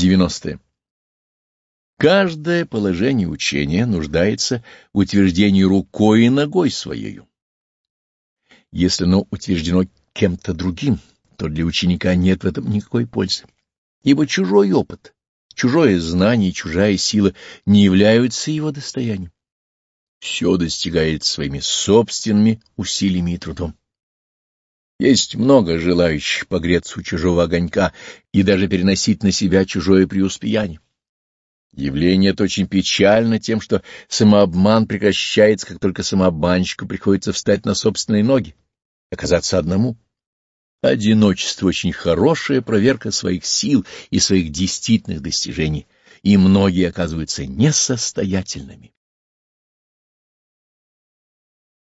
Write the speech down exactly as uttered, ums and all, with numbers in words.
девяностое. Каждое положение учения нуждается в утверждении рукой и ногой своею. Если оно утверждено кем-то другим, то для ученика нет в этом никакой пользы, ибо чужой опыт, чужое знание и чужая сила не являются его достоянием. Все достигает своими собственными усилиями и трудом. Есть много желающих погреться у чужого огонька и даже переносить на себя чужое преуспеяние. Явление это очень печально тем, что самообман прекращается, как только самообманщику приходится встать на собственные ноги, оказаться одному. Одиночество — очень хорошая проверка своих сил и своих действительных достижений, и многие оказываются несостоятельными.